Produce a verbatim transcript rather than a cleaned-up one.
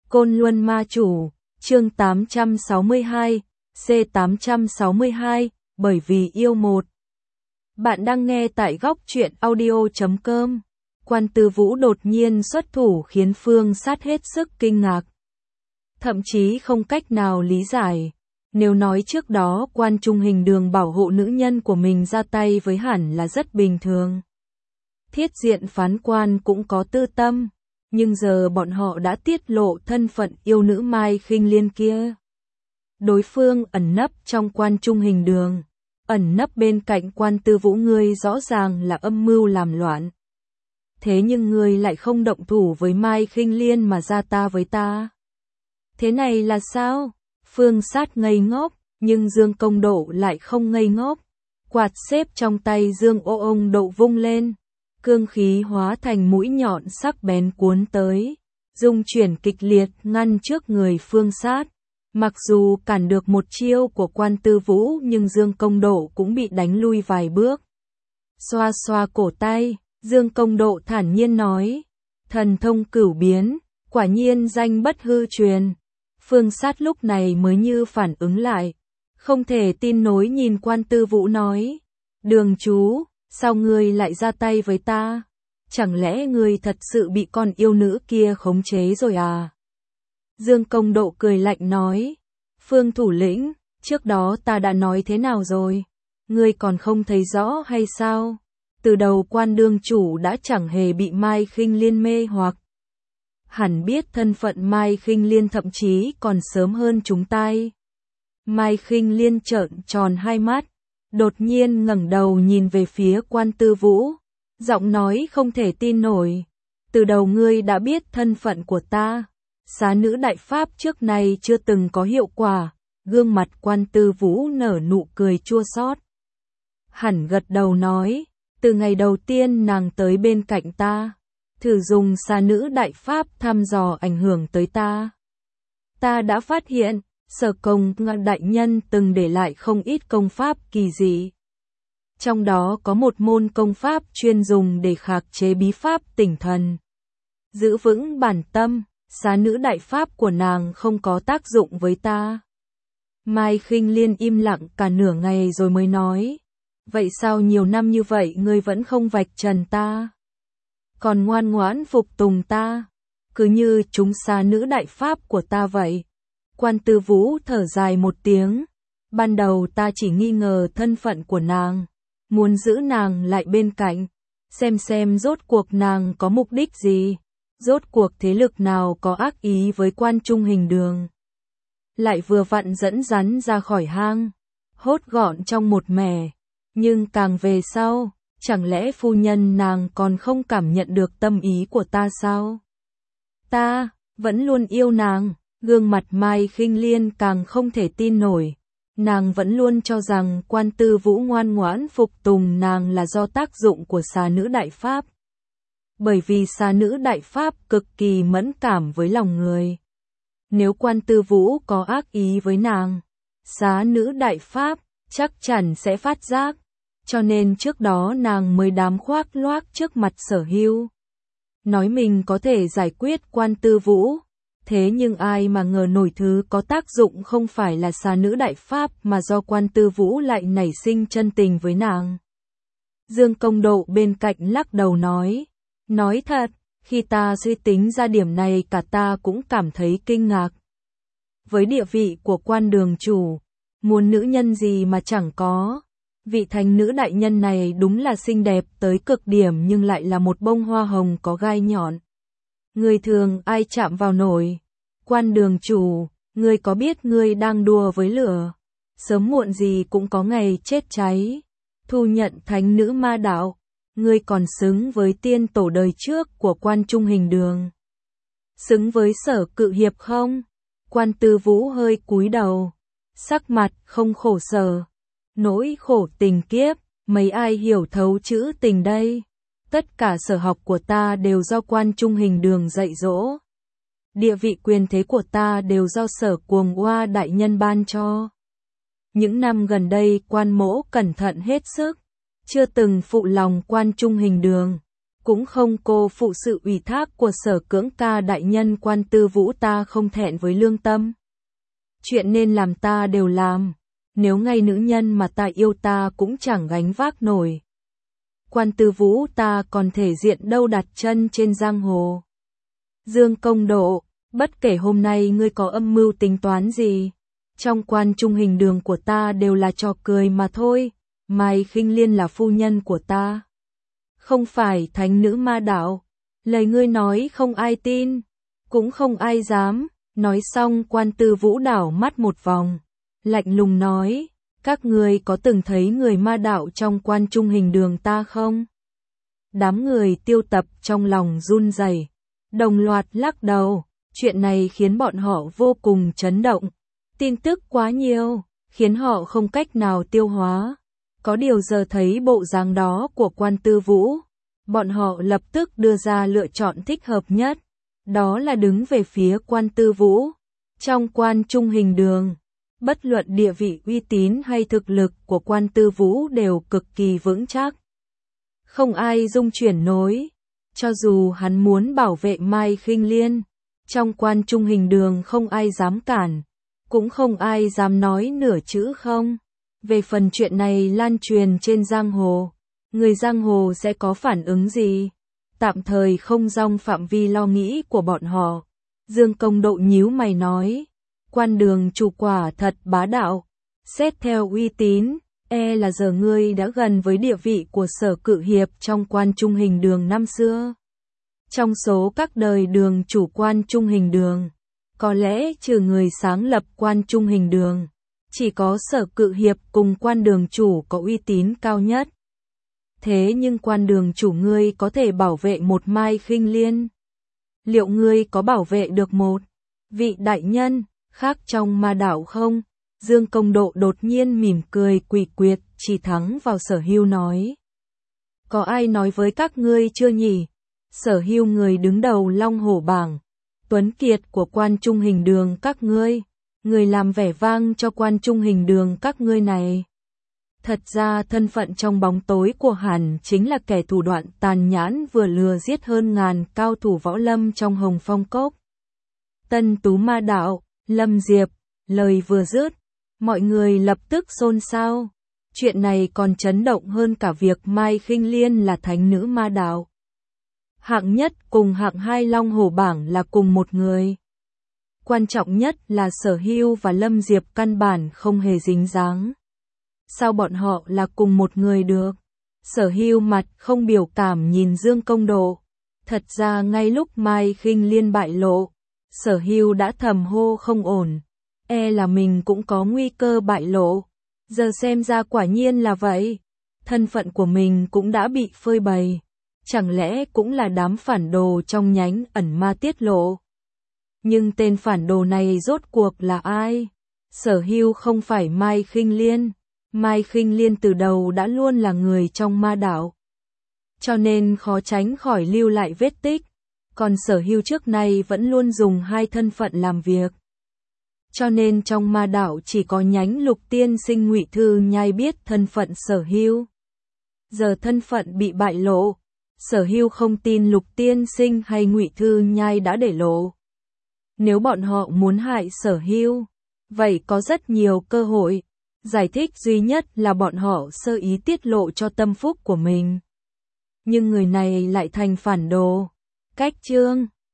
Côn Luân Ma Chủ, chương tám trăm sáu mươi hai, C tám trăm sáu mươi hai, bởi vì yêu một. Bạn đang nghe tại góc truyện audio chấm com. Quan Tư Vũ đột nhiên xuất thủ khiến Phương Sát hết sức kinh ngạc. Thậm chí không cách nào lý giải. Nếu nói trước đó Quan Trung Hình Đường bảo hộ nữ nhân của mình ra tay với hẳn là rất bình thường. Thiết diện phán quan cũng có tư tâm. Nhưng giờ bọn họ đã tiết lộ thân phận yêu nữ Mai Khinh Liên kia. Đối phương ẩn nấp trong Quan Trung Hình Đường, ẩn nấp bên cạnh Quan Tư Vũ, ngươi rõ ràng là âm mưu làm loạn. Thế nhưng ngươi lại không động thủ với Mai Khinh Liên mà ra ta với ta. Thế này là sao? Phương Sát ngây ngốc, nhưng Dương Công Độ lại không ngây ngốc. Quạt xếp trong tay Dương Ô Ông Độ vung lên. Cương khí hóa thành mũi nhọn sắc bén cuốn tới, dung chuyển kịch liệt ngăn trước người Phương Sát. Mặc dù cản được một chiêu của Quan Tư Vũ nhưng Dương Công Độ cũng bị đánh lui vài bước. Xoa xoa cổ tay, Dương Công Độ thản nhiên nói, thần thông cửu biến, quả nhiên danh bất hư truyền. Phương Sát lúc này mới như phản ứng lại, không thể tin nổi nhìn Quan Tư Vũ nói, Đường chú, sao ngươi lại ra tay với ta? Chẳng lẽ ngươi thật sự bị con yêu nữ kia khống chế rồi à? Dương Công Độ cười lạnh nói, Phương thủ lĩnh, trước đó ta đã nói thế nào rồi? Ngươi còn không thấy rõ hay sao? Từ đầu Quan đương chủ đã chẳng hề bị Mai Khinh Liên mê hoặc. Hẳn biết thân phận Mai Khinh Liên thậm chí còn sớm hơn chúng ta. Mai Khinh Liên trợn tròn hai mắt. Đột nhiên ngẩng đầu nhìn về phía Quan Tư Vũ, giọng nói không thể tin nổi. Từ đầu ngươi đã biết thân phận của ta, xá nữ đại pháp trước này chưa từng có hiệu quả. Gương mặt Quan Tư Vũ nở nụ cười chua xót. Hẳn gật đầu nói, từ ngày đầu tiên nàng tới bên cạnh ta, thử dùng xá nữ đại pháp thăm dò ảnh hưởng tới ta. Ta đã phát hiện, Sở Công đại nhân từng để lại không ít công pháp kỳ dị. Trong đó có một môn công pháp chuyên dùng để khắc chế bí pháp tỉnh thần. Giữ vững bản tâm, xá nữ đại pháp của nàng không có tác dụng với ta. Mai Khinh Liên im lặng cả nửa ngày rồi mới nói, vậy sao nhiều năm như vậy ngươi vẫn không vạch trần ta? Còn ngoan ngoãn phục tùng ta, cứ như chúng xá nữ đại pháp của ta vậy. Quan Tư Vũ thở dài một tiếng, ban đầu ta chỉ nghi ngờ thân phận của nàng, muốn giữ nàng lại bên cạnh, xem xem rốt cuộc nàng có mục đích gì, rốt cuộc thế lực nào có ác ý với Quan Trung Hình Đường. Lại vừa vặn dẫn rắn ra khỏi hang, hốt gọn trong một mẻ, nhưng càng về sau, chẳng lẽ phu nhân nàng còn không cảm nhận được tâm ý của ta sao? Ta vẫn luôn yêu nàng. Gương mặt Mai Khinh Liên càng không thể tin nổi, nàng vẫn luôn cho rằng Quan Tư Vũ ngoan ngoãn phục tùng nàng là do tác dụng của xá nữ đại pháp. Bởi vì xá nữ đại pháp cực kỳ mẫn cảm với lòng người. Nếu Quan Tư Vũ có ác ý với nàng, xá nữ đại pháp chắc chắn sẽ phát giác, cho nên trước đó nàng mới đám khoác loác trước mặt Sở Hưu. Nói mình có thể giải quyết Quan Tư Vũ. Thế nhưng ai mà ngờ nổi thứ có tác dụng không phải là xá nữ đại pháp mà do Quan Tư Vũ lại nảy sinh chân tình với nàng. Dương Công Độ bên cạnh lắc đầu nói, nói thật, khi ta suy tính ra điểm này cả ta cũng cảm thấy kinh ngạc. Với địa vị của Quan đường chủ, muốn nữ nhân gì mà chẳng có, vị thành nữ đại nhân này đúng là xinh đẹp tới cực điểm nhưng lại là một bông hoa hồng có gai nhọn. Người thường ai chạm vào nổi. Quan đường chủ, ngươi có biết ngươi đang đùa với lửa, sớm muộn gì cũng có ngày chết cháy. Thu nhận thánh nữ ma đạo, ngươi còn xứng với tiên tổ đời trước của Quan Trung Hình Đường. Xứng với Sở Cự Hiệp không? Quan Tư Vũ hơi cúi đầu, sắc mặt không khổ sở. Nỗi khổ tình kiếp, mấy ai hiểu thấu chữ tình đây? Tất cả sở học của ta đều do Quan Trung Hình Đường dạy dỗ. Địa vị quyền thế của ta đều do Sở Cuồng Oa đại nhân ban cho. Những năm gần đây Quan mỗ cẩn thận hết sức, chưa từng phụ lòng Quan Trung Hình Đường. cũng không cô phụ sự ủy thác của Sở Cưỡng Ca đại nhân. Quan Tư Vũ ta không thẹn với lương tâm. Chuyện nên làm ta đều làm, nếu ngay nữ nhân mà ta yêu ta cũng chẳng gánh vác nổi. Quan Tư Vũ ta còn thể diện đâu đặt chân trên giang hồ. Dương Công Độ, bất kể hôm nay ngươi có âm mưu tính toán gì, trong quan trung hình đường của ta đều là trò cười mà thôi. Mai Khinh Liên là phu nhân của ta, không phải thánh nữ ma đạo. Lời ngươi nói không ai tin, cũng không ai dám. Nói xong Quan Tư Vũ đảo mắt một vòng, lạnh lùng nói, các ngươi có từng thấy người ma đạo trong quan trung hình đường ta không? Đám người Tiêu Tập trong lòng run rẩy, đồng loạt lắc đầu. Chuyện này khiến bọn họ vô cùng chấn động. Tin tức quá nhiều, khiến họ không cách nào tiêu hóa. Có điều giờ thấy bộ dáng đó của Quan Tư Vũ, bọn họ lập tức đưa ra lựa chọn thích hợp nhất. Đó là đứng về phía Quan Tư Vũ. Trong quan trung hình đường, bất luận địa vị uy tín hay thực lực của Quan Tư Vũ đều cực kỳ vững chắc. Không ai dung chuyển nổi. Cho dù hắn muốn bảo vệ Mai Khinh Liên, trong quan trung hình đường không ai dám cản, cũng không ai dám nói nửa chữ không. Về phần chuyện này lan truyền trên giang hồ, người giang hồ sẽ có phản ứng gì? Tạm thời không trong phạm vi lo nghĩ của bọn họ. Dương Công Độ nhíu mày nói, Quan Đường chủ quả thật bá đạo. Xét theo uy tín, e là giờ ngươi đã gần với địa vị của Sở Cự Hiệp trong quan trung hình đường năm xưa. Trong số các đời đường chủ quan trung hình đường, có lẽ trừ người sáng lập quan trung hình đường, chỉ có Sở Cự Hiệp cùng Quan Đường chủ có uy tín cao nhất. Thế nhưng Quan Đường chủ ngươi có thể bảo vệ một Mai Khinh Liên. Liệu ngươi có bảo vệ được một vị đại nhân khác trong ma đạo không? Dương Công Độ đột nhiên mỉm cười quỷ quyệt, chỉ thẳng vào Sở Hưu nói. Có ai nói với các ngươi chưa nhỉ? Sở Hưu người đứng đầu Long Hổ bảng, tuấn kiệt của quan trung hình đường các ngươi, người làm vẻ vang cho quan trung hình đường các ngươi này. Thật ra thân phận trong bóng tối của hắn chính là kẻ thủ đoạn tàn nhẫn vừa lừa giết hơn ngàn cao thủ võ lâm trong Hồng Phong Cốc. Tân Tú ma đạo, Lâm Diệp, lời vừa dứt, mọi người lập tức xôn xao. Chuyện này còn chấn động hơn cả việc Mai Khinh Liên là thánh nữ ma đạo. Hạng nhất cùng hạng hai Long Hổ bảng là cùng một người. Quan trọng nhất là Sở Hưu và Lâm Diệp căn bản không hề dính dáng. Sao bọn họ là cùng một người được? Sở Hưu mặt không biểu cảm nhìn Dương Công Độ. Thật ra ngay lúc Mai Khinh Liên bại lộ, Sở Hưu đã thầm hô không ổn. E là mình cũng có nguy cơ bại lộ. Giờ xem ra quả nhiên là vậy. Thân phận của mình cũng đã bị phơi bày. Chẳng lẽ cũng là đám phản đồ trong nhánh ẩn ma tiết lộ? Nhưng tên phản đồ này rốt cuộc là ai? Sở Hưu không phải Mai Khinh Liên. Mai Khinh Liên từ đầu đã luôn là người trong ma đạo, cho nên khó tránh khỏi lưu lại vết tích. Còn Sở Hưu trước nay vẫn luôn dùng hai thân phận làm việc, cho nên trong ma đạo chỉ có nhánh Lục Tiên Sinh Ngụy Thư Nhai biết thân phận Sở Hưu. Giờ thân phận bị bại lộ, Sở Hưu không tin Lục Tiên Sinh hay Ngụy Thư Nhai đã để lộ. Nếu bọn họ muốn hại Sở Hưu, vậy có rất nhiều cơ hội. Giải thích duy nhất là bọn họ sơ ý tiết lộ cho tâm phúc của mình. Nhưng người này lại thành phản đồ. Cách chương